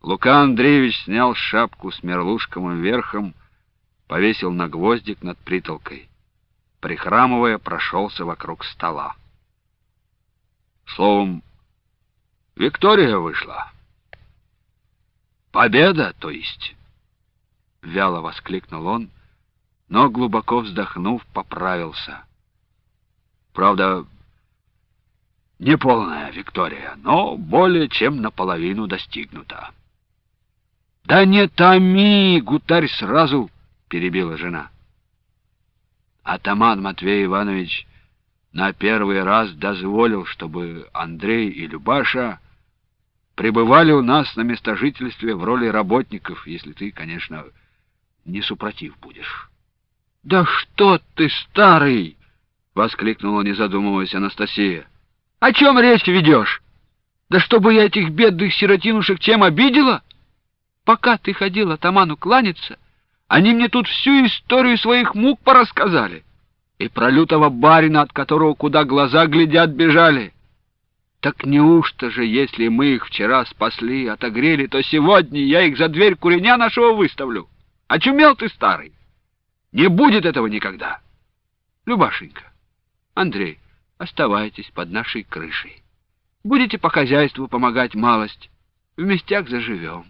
Лука Андреевич снял шапку с мерлушковым верхом, повесил на гвоздик над притолкой. Прихрамывая, прошелся вокруг стола. Словом, Виктория вышла. Победа, то есть. Вяло воскликнул он, но, глубоко вздохнув, поправился. Правда, не полная Виктория, но более чем наполовину достигнута. «Да не томи, гутарь, сразу!» — перебила жена. Атаман Матвей Иванович на первый раз дозволил, чтобы Андрей и Любаша пребывали у нас на местожительстве в роли работников, если ты, конечно, не супротив будешь. — Да что ты, старый! — воскликнула, не задумываясь, Анастасия. — О чем речь ведешь? Да чтобы я этих бедных сиротинушек чем обидела? Пока ты ходил атаману кланяться, они мне тут всю историю своих мук порассказали. И про лютого барина, от которого куда глаза глядят, бежали. Так неужто же, если мы их вчера спасли, отогрели, то сегодня я их за дверь куреня нашего выставлю? Очумел ты, старый? Не будет этого никогда. Любашенька, Андрей, оставайтесь под нашей крышей. Будете по хозяйству помогать малость. Вместяк заживем.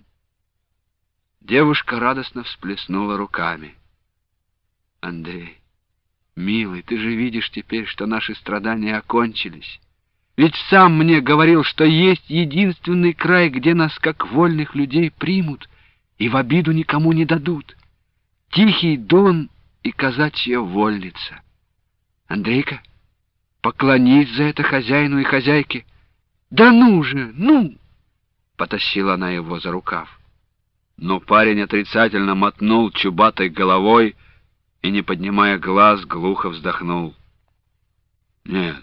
Девушка радостно всплеснула руками. Андрей, милый, ты же видишь теперь, что наши страдания окончились. Ведь сам мне говорил, что есть единственный край, где нас, как вольных людей, примут и в обиду никому не дадут. Тихий Дон и казачья вольница. Андрейка, поклонись за это хозяину и хозяйке. Да ну же, ну! Потащила она его за рукав. Но парень отрицательно мотнул чубатой головой и, не поднимая глаз, глухо вздохнул. Нет,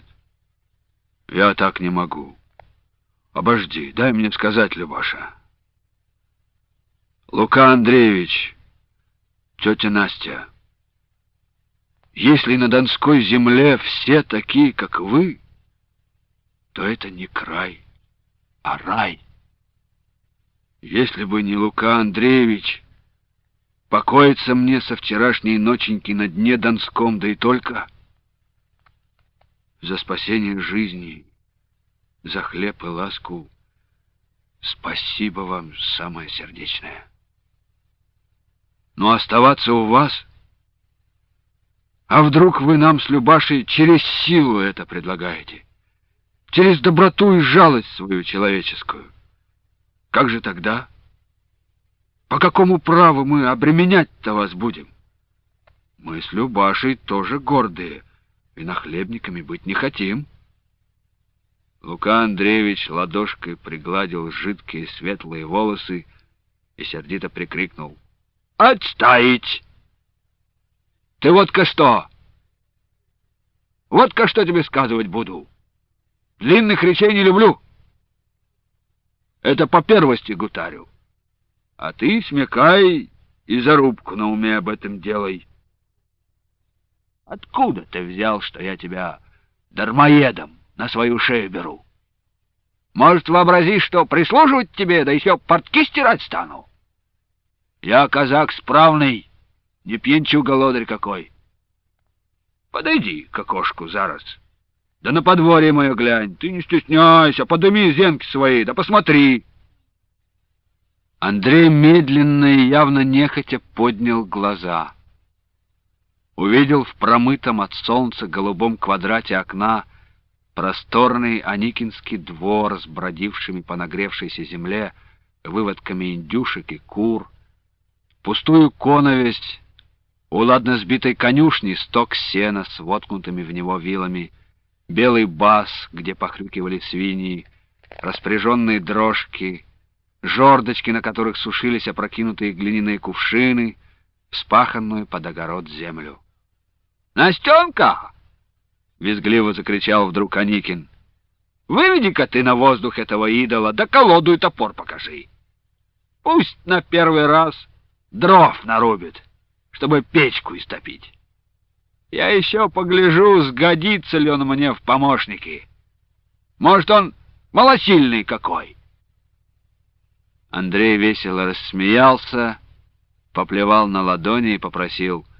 я так не могу. Обожди, дай мне сказать, Любаша. Лука Андреевич, тетя Настя, если на Донской земле все такие, как вы, то это не край, а рай. Если бы не Лука Андреевич, покоиться мне со вчерашней ноченьки на дне Донском, да и только за спасение жизни, за хлеб и ласку, спасибо вам самое сердечное. Но оставаться у вас, а вдруг вы нам с Любашей через силу это предлагаете, через доброту и жалость свою человеческую? Как же тогда? По какому праву мы обременять-то вас будем? Мы с Любашей тоже гордые, и нахлебниками быть не хотим. Лука Андреевич ладошкой пригладил жидкие светлые волосы и сердито прикрикнул. «Отставить! Ты вот-ка что? Вот-ка что тебе сказывать буду. Длинных речей не люблю. Это по первости гутарю. А ты смекай и зарубку на уме об этом делай. Откуда ты взял, что я тебя дармоедом на свою шею беру? Может, вообразишь, что прислуживать тебе, да еще портки стирать стану? Я казак справный, не пьянчуга лодырь какой. Подойди к окошку зараз. Да на подворье мое глянь, ты не стесняйся, подыми зенки свои, да посмотри. Андрей медленно и явно нехотя поднял глаза. Увидел в промытом от солнца голубом квадрате окна просторный Аникинский двор с бродившими по нагревшейся земле выводками индюшек и кур, пустую коновесь, у ладно сбитой конюшни сток сена с воткнутыми в него вилами, белый баз, где похрюкивали свиньи, распряженные дрожки, жердочки, на которых сушились опрокинутые глиняные кувшины, вспаханную под огород землю. «Настенка!» — визгливо закричал вдруг Аникин. «Выведи-ка ты на воздух этого идола, да колоду и топор покажи. Пусть на первый раз дров нарубит, чтобы печку истопить. Я еще погляжу, сгодится ли он мне в помощники. Может, он малосильный какой». Андрей весело рассмеялся, поплевал на ладони и попросил: